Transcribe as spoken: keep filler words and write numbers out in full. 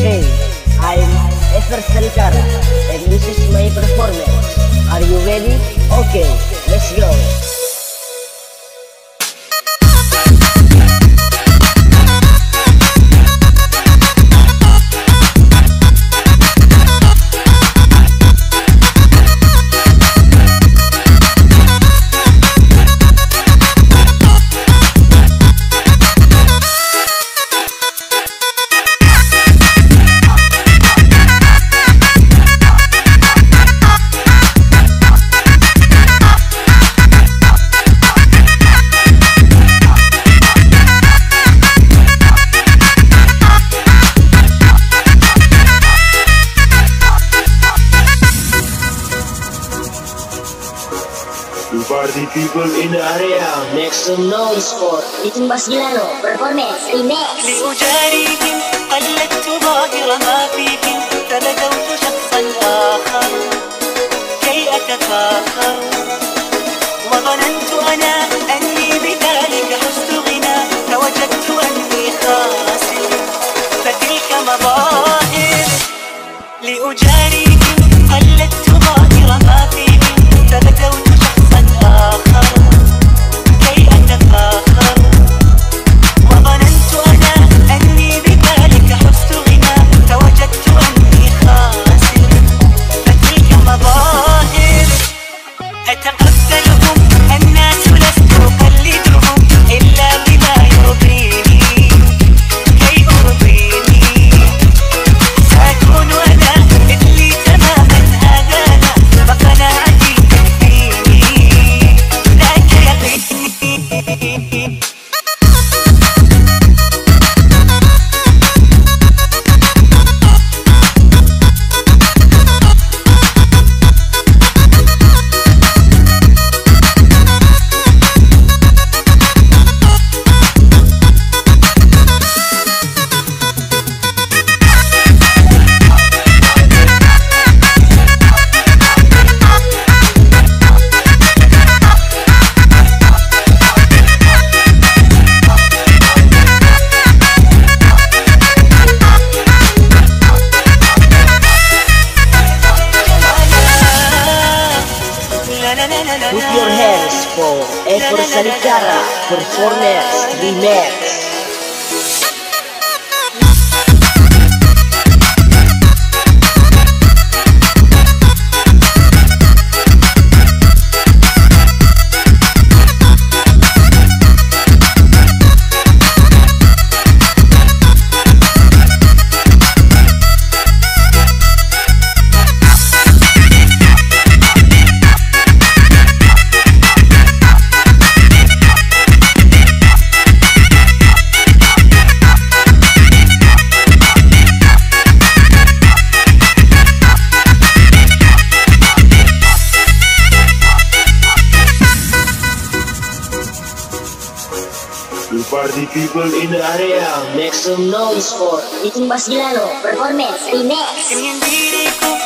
Hey, I'm Ever Salikara and this is my performance. Are you ready? Okay, let's go. To party people in the area, Make some noise for Bikin Bos Gilano Performance Remix. لأجاريهم قلدت ظاهر ما فيهم فبدوت شخصا آخر كي أتفاخر وظننت أنا أني بذلك حزت غنى فوجدت أني خاسر فتلك مظاهر لأجاريهم قلدت ظاهر ما فيهم فبدوت شخصا آخر كي أتفاخر وظننت أنا أني بذلك حزت غنى فوجدت أني خاسر فتلك مظاهر أتقبلهم الناس لست أقلدهم إلا بما يرضيني كي أرضيني سأكون أنا مثلي تماما هذا لا فقناعتي تكفيني ذاك يقيني. Put your hands for Ever Salikara Performance Remix. to party people in the area, Make some noise for Bikin Bos Gilano Performance Remix. كم ينديركم